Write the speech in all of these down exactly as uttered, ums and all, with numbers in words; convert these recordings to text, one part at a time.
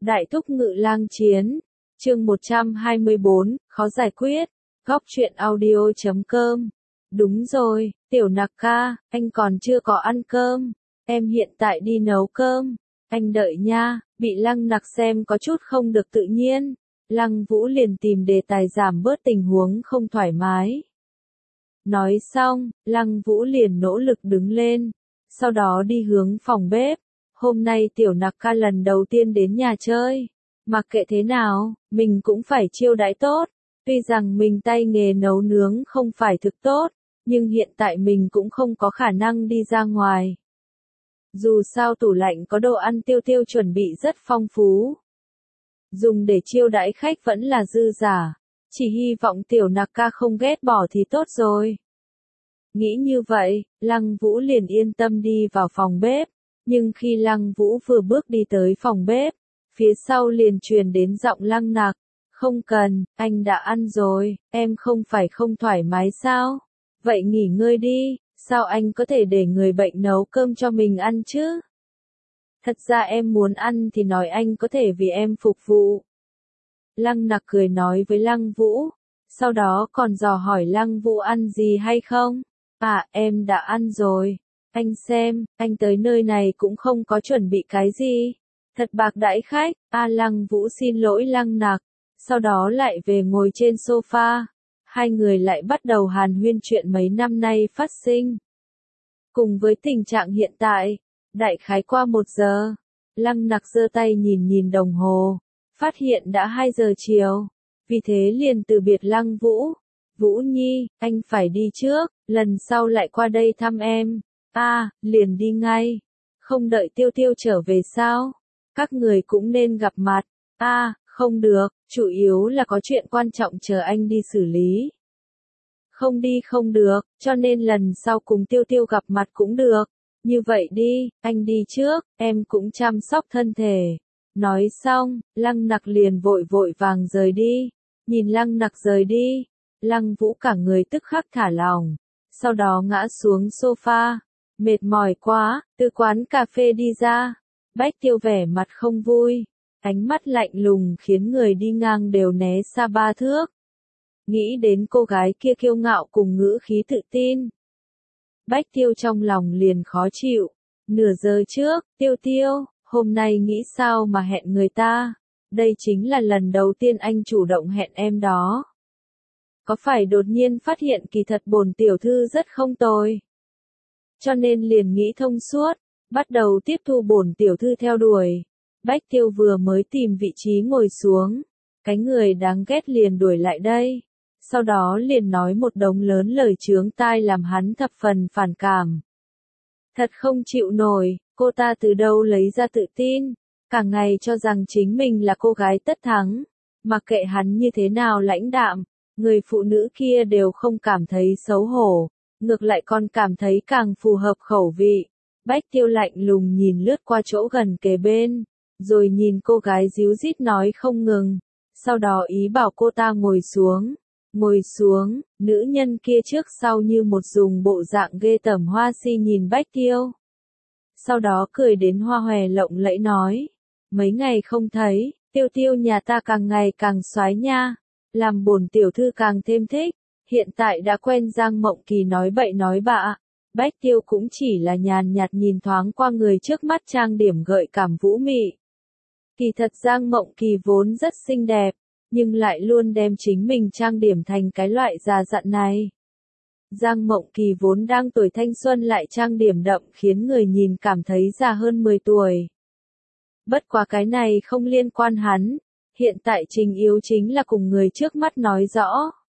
Đại thúc ngự lang chiến, chương một trăm hai mươi bốn, khó giải quyết, góc truyện audio chấm com. Đúng rồi, tiểu nặc ca, anh còn chưa có ăn cơm, em hiện tại đi nấu cơm, anh đợi nha. Bị Lăng Nặc xem có chút không được tự nhiên, Lăng Vũ liền tìm đề tài giảm bớt tình huống không thoải mái. Nói xong, Lăng Vũ liền nỗ lực đứng lên, sau đó đi hướng phòng bếp. Hôm nay tiểu nặc ca lần đầu tiên đến nhà chơi, mặc kệ thế nào, mình cũng phải chiêu đãi tốt. Tuy rằng mình tay nghề nấu nướng không phải thực tốt, nhưng hiện tại mình cũng không có khả năng đi ra ngoài. Dù sao tủ lạnh có đồ ăn tiêu tiêu chuẩn bị rất phong phú. Dùng để chiêu đãi khách vẫn là dư giả, chỉ hy vọng tiểu nặc ca không ghét bỏ thì tốt rồi. Nghĩ như vậy, Lăng Vũ liền yên tâm đi vào phòng bếp, nhưng khi Lăng Vũ vừa bước đi tới phòng bếp, phía sau liền truyền đến giọng Lăng Nặc, không cần, anh đã ăn rồi, em không phải không thoải mái sao? Vậy nghỉ ngơi đi, sao anh có thể để người bệnh nấu cơm cho mình ăn chứ? Thật ra em muốn ăn thì nói anh có thể vì em phục vụ. Lăng Nặc cười nói với Lăng Vũ, sau đó còn dò hỏi Lăng Vũ ăn gì hay không? À, em đã ăn rồi. Anh xem, anh tới nơi này cũng không có chuẩn bị cái gì. Thật bạc đãi khách. A Lăng Vũ xin lỗi Lăng Nặc, sau đó lại về ngồi trên sofa. Hai người lại bắt đầu hàn huyên chuyện mấy năm nay phát sinh. Cùng với tình trạng hiện tại, đại khái qua một giờ, Lăng Nặc giơ tay nhìn nhìn đồng hồ, phát hiện đã hai giờ chiều, vì thế liền từ biệt Lăng Vũ. Vũ Nhi, anh phải đi trước, lần sau lại qua đây thăm em. A, à, liền đi ngay. Không đợi Tiêu Tiêu trở về sao? Các người cũng nên gặp mặt. A, à, không được, chủ yếu là có chuyện quan trọng chờ anh đi xử lý. Không đi không được, cho nên lần sau cùng Tiêu Tiêu gặp mặt cũng được. Như vậy đi, anh đi trước, em cũng chăm sóc thân thể. Nói xong, Lăng Nặc liền vội vội vàng rời đi. Nhìn Lăng Nặc rời đi, Lăng Vũ cả người tức khắc thả lỏng, sau đó ngã xuống sofa, mệt mỏi quá, từ quán cà phê đi ra. Bách Tiêu vẻ mặt không vui, ánh mắt lạnh lùng khiến người đi ngang đều né xa ba thước. Nghĩ đến cô gái kia kiêu ngạo cùng ngữ khí tự tin, Bách Tiêu trong lòng liền khó chịu. Nửa giờ trước, Tiêu Tiêu, hôm nay nghĩ sao mà hẹn người ta? Đây chính là lần đầu tiên anh chủ động hẹn em đó. Có phải đột nhiên phát hiện kỳ thật bổn tiểu thư rất không tồi, cho nên liền nghĩ thông suốt, bắt đầu tiếp thu bổn tiểu thư theo đuổi. Bách Tiêu vừa mới tìm vị trí ngồi xuống, cái người đáng ghét liền đuổi lại đây, sau đó liền nói một đống lớn lời chướng tai làm hắn thập phần phản cảm. Thật không chịu nổi, cô ta từ đâu lấy ra tự tin, cả ngày cho rằng chính mình là cô gái tất thắng, mặc kệ hắn như thế nào lãnh đạm, người phụ nữ kia đều không cảm thấy xấu hổ, ngược lại còn cảm thấy càng phù hợp khẩu vị. Bách Tiêu lạnh lùng nhìn lướt qua chỗ gần kề bên, rồi nhìn cô gái díu dít nói không ngừng, sau đó ý bảo cô ta ngồi xuống. Ngồi xuống, nữ nhân kia trước sau như một dùng bộ dạng ghê tởm hoa si nhìn Bách Tiêu. Sau đó cười đến hoa hòe lộng lẫy nói, mấy ngày không thấy, Tiêu Tiêu nhà ta càng ngày càng xoái nha, làm bổn tiểu thư càng thêm thích, hiện tại đã quen Giang Mộng Kỳ nói bậy nói bạ. Bách Tiêu cũng chỉ là nhàn nhạt nhìn thoáng qua người trước mắt trang điểm gợi cảm vũ mị. Kỳ thật Giang Mộng Kỳ vốn rất xinh đẹp, nhưng lại luôn đem chính mình trang điểm thành cái loại già dặn này. Giang Mộng Kỳ vốn đang tuổi thanh xuân lại trang điểm đậm khiến người nhìn cảm thấy già hơn mười tuổi. Bất quá cái này không liên quan hắn, hiện tại trình yếu chính là cùng người trước mắt nói rõ.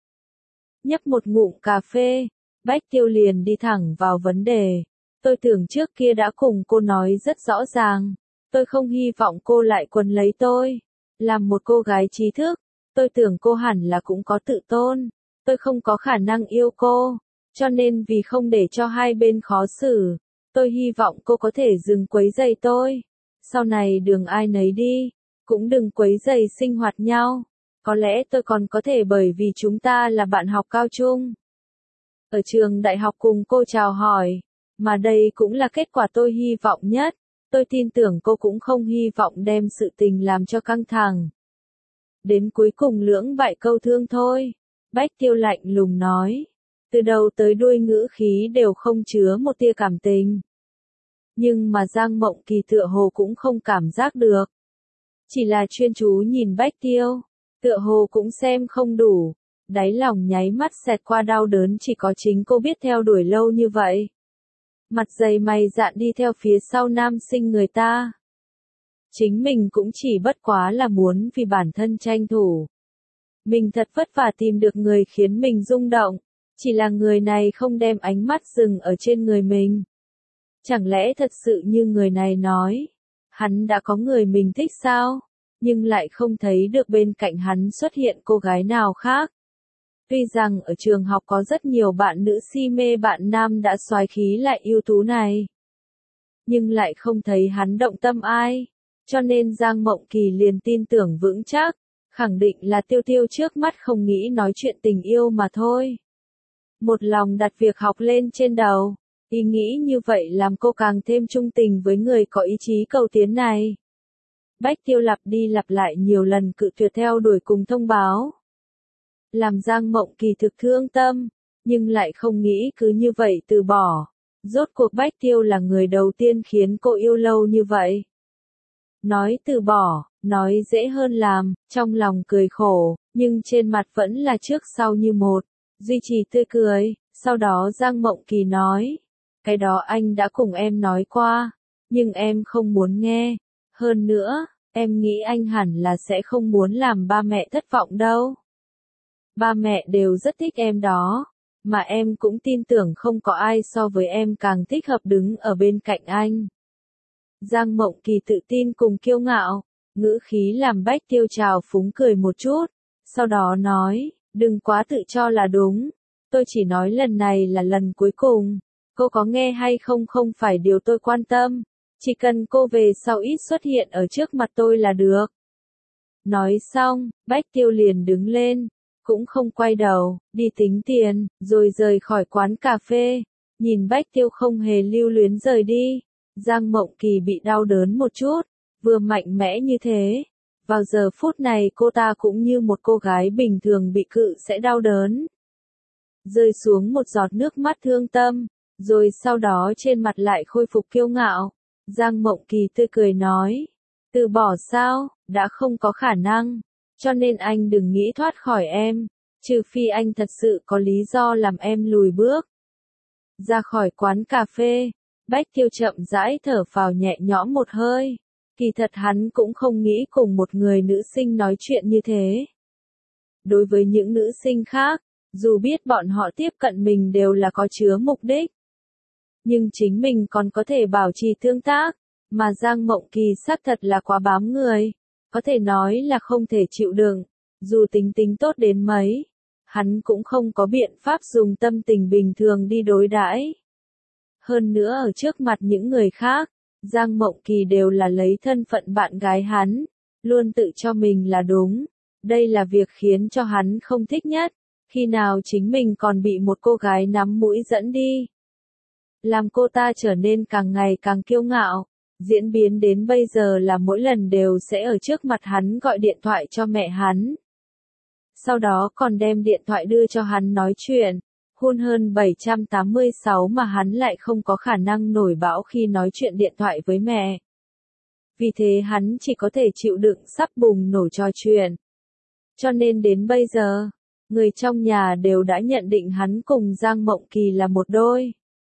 Nhấp một ngụm cà phê, Bách Tiêu liền đi thẳng vào vấn đề. Tôi tưởng trước kia đã cùng cô nói rất rõ ràng, tôi không hy vọng cô lại quấn lấy tôi. Làm một cô gái trí thức, tôi tưởng cô hẳn là cũng có tự tôn, tôi không có khả năng yêu cô, cho nên vì không để cho hai bên khó xử, tôi hy vọng cô có thể dừng quấy rầy tôi. Sau này đường ai nấy đi, cũng đừng quấy rầy sinh hoạt nhau. Có lẽ tôi còn có thể bởi vì chúng ta là bạn học cao trung, ở trường đại học cùng cô chào hỏi, mà đây cũng là kết quả tôi hy vọng nhất. Tôi tin tưởng cô cũng không hy vọng đem sự tình làm cho căng thẳng. Đến cuối cùng lưỡng bại câu thương thôi. Bách Tiêu lạnh lùng nói. Từ đầu tới đuôi ngữ khí đều không chứa một tia cảm tình. Nhưng mà Giang Mộng Kỳ tựa hồ cũng không cảm giác được. Chỉ là chuyên chú nhìn Bách Tiêu. Tựa hồ cũng xem không đủ. Đáy lòng nháy mắt xẹt qua đau đớn, chỉ có chính cô biết theo đuổi lâu như vậy. Mặt dày mày dạn đi theo phía sau nam sinh người ta. Chính mình cũng chỉ bất quá là muốn vì bản thân tranh thủ. Mình thật vất vả tìm được người khiến mình rung động. Chỉ là người này không đem ánh mắt dừng ở trên người mình. Chẳng lẽ thật sự như người này nói, hắn đã có người mình thích sao? Nhưng lại không thấy được bên cạnh hắn xuất hiện cô gái nào khác. Tuy rằng ở trường học có rất nhiều bạn nữ si mê bạn nam đã soái khí lại ưu tú này. Nhưng lại không thấy hắn động tâm ai. Cho nên Giang Mộng Kỳ liền tin tưởng vững chắc. Khẳng định là Tiêu Tiêu trước mắt không nghĩ nói chuyện tình yêu mà thôi. Một lòng đặt việc học lên trên đầu. Ý nghĩ như vậy làm cô càng thêm trung tình với người có ý chí cầu tiến này. Bách Tiêu lặp đi lặp lại nhiều lần cự tuyệt theo đuổi cùng thông báo. Làm Giang Mộng Kỳ thực thương tâm, nhưng lại không nghĩ cứ như vậy từ bỏ. Rốt cuộc Bách Tiêu là người đầu tiên khiến cô yêu lâu như vậy. Nói từ bỏ, nói dễ hơn làm, trong lòng cười khổ, nhưng trên mặt vẫn là trước sau như một, duy trì tươi cười. Sau đó Giang Mộng Kỳ nói, cái đó anh đã cùng em nói qua, nhưng em không muốn nghe. Hơn nữa, em nghĩ anh hẳn là sẽ không muốn làm ba mẹ thất vọng đâu. Ba mẹ đều rất thích em đó, mà em cũng tin tưởng không có ai so với em càng thích hợp đứng ở bên cạnh anh. Giang Mộng Kỳ tự tin cùng kiêu ngạo, ngữ khí làm Bách Tiêu trào phúng cười một chút, sau đó nói, đừng quá tự cho là đúng, tôi chỉ nói lần này là lần cuối cùng, cô có nghe hay không không phải điều tôi quan tâm, chỉ cần cô về sau ít xuất hiện ở trước mặt tôi là được. Nói xong, Bách Tiêu liền đứng lên, cũng không quay đầu, đi tính tiền, rồi rời khỏi quán cà phê, nhìn Bách Tiêu không hề lưu luyến rời đi. Giang Mộng Kỳ bị đau đớn một chút, vừa mạnh mẽ như thế. Vào giờ phút này cô ta cũng như một cô gái bình thường bị cự sẽ đau đớn. Rơi xuống một giọt nước mắt thương tâm, rồi sau đó trên mặt lại khôi phục kiêu ngạo. Giang Mộng Kỳ tươi cười nói, từ bỏ sao, đã không có khả năng, cho nên anh đừng nghĩ thoát khỏi em, trừ phi anh thật sự có lý do làm em lùi bước. Ra khỏi quán cà phê, Bách Tiêu chậm rãi thở phào nhẹ nhõm một hơi. Kỳ thật hắn cũng không nghĩ cùng một người nữ sinh nói chuyện như thế. Đối với những nữ sinh khác, dù biết bọn họ tiếp cận mình đều là có chứa mục đích, nhưng chính mình còn có thể bảo trì tương tác, mà Giang Mộng Kỳ xác thật là quá bám người, có thể nói là không thể chịu đựng, dù tính tính tốt đến mấy, hắn cũng không có biện pháp dùng tâm tình bình thường đi đối đãi. Hơn nữa ở trước mặt những người khác, Giang Mộng Kỳ đều là lấy thân phận bạn gái hắn, luôn tự cho mình là đúng. Đây là việc khiến cho hắn không thích nhất, khi nào chính mình còn bị một cô gái nắm mũi dẫn đi. Làm cô ta trở nên càng ngày càng kiêu ngạo, diễn biến đến bây giờ là mỗi lần đều sẽ ở trước mặt hắn gọi điện thoại cho mẹ hắn. Sau đó còn đem điện thoại đưa cho hắn nói chuyện. Hôn hơn bảy trăm tám mươi sáu mà hắn lại không có khả năng nổi bão khi nói chuyện điện thoại với mẹ. Vì thế hắn chỉ có thể chịu đựng sắp bùng nổ trò chuyện. Cho nên đến bây giờ, người trong nhà đều đã nhận định hắn cùng Giang Mộng Kỳ là một đôi.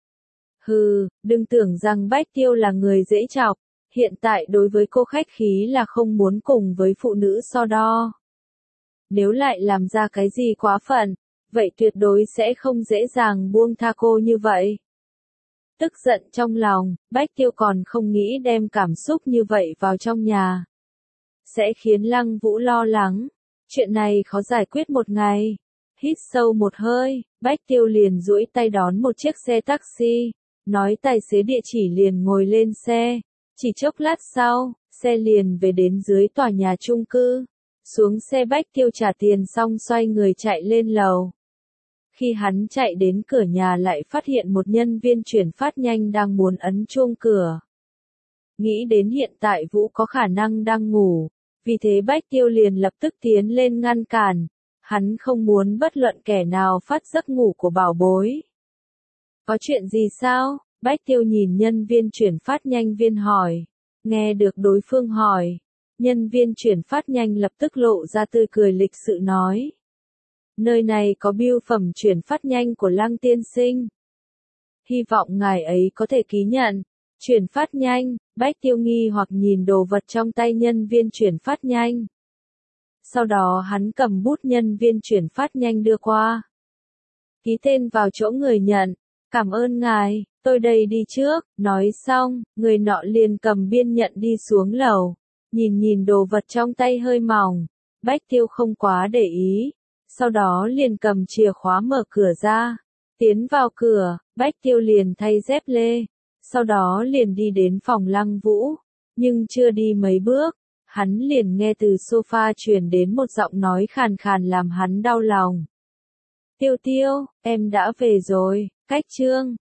Hừ, đừng tưởng rằng Bách Tiêu là người dễ chọc, hiện tại đối với cô khách khí là không muốn cùng với phụ nữ so đo. Nếu lại làm ra cái gì quá phận, vậy tuyệt đối sẽ không dễ dàng buông tha cô như vậy. Tức giận trong lòng, Bách Tiêu còn không nghĩ đem cảm xúc như vậy vào trong nhà. Sẽ khiến Lăng Vũ lo lắng. Chuyện này khó giải quyết một ngày. Hít sâu một hơi, Bách Tiêu liền duỗi tay đón một chiếc xe taxi. Nói tài xế địa chỉ liền ngồi lên xe. Chỉ chốc lát sau, xe liền về đến dưới tòa nhà chung cư. Xuống xe Bách Tiêu trả tiền xong xoay người chạy lên lầu. Khi hắn chạy đến cửa nhà lại phát hiện một nhân viên chuyển phát nhanh đang muốn ấn chuông cửa. Nghĩ đến hiện tại Vũ có khả năng đang ngủ, vì thế Bách Tiêu liền lập tức tiến lên ngăn cản, hắn không muốn bất luận kẻ nào phát giấc ngủ của bảo bối. Có chuyện gì sao? Bách Tiêu nhìn nhân viên chuyển phát nhanh viên hỏi. Nghe được đối phương hỏi, nhân viên chuyển phát nhanh lập tức lộ ra tươi cười lịch sự nói. Nơi này có bưu phẩm chuyển phát nhanh của Lăng tiên sinh. Hy vọng ngài ấy có thể ký nhận. Chuyển phát nhanh, Bách Tiêu nghi hoặc nhìn đồ vật trong tay nhân viên chuyển phát nhanh. Sau đó hắn cầm bút nhân viên chuyển phát nhanh đưa qua. Ký tên vào chỗ người nhận. Cảm ơn ngài, tôi đây đi trước. Nói xong, người nọ liền cầm biên nhận đi xuống lầu. Nhìn nhìn đồ vật trong tay hơi mỏng. Bách Tiêu không quá để ý. Sau đó liền cầm chìa khóa mở cửa ra. Tiến vào cửa, Bách Tiêu liền thay dép lê. Sau đó liền đi đến phòng Lăng Vũ. Nhưng chưa đi mấy bước, hắn liền nghe từ sofa truyền đến một giọng nói khàn khàn làm hắn đau lòng. Tiêu Tiêu, em đã về rồi, cách chương.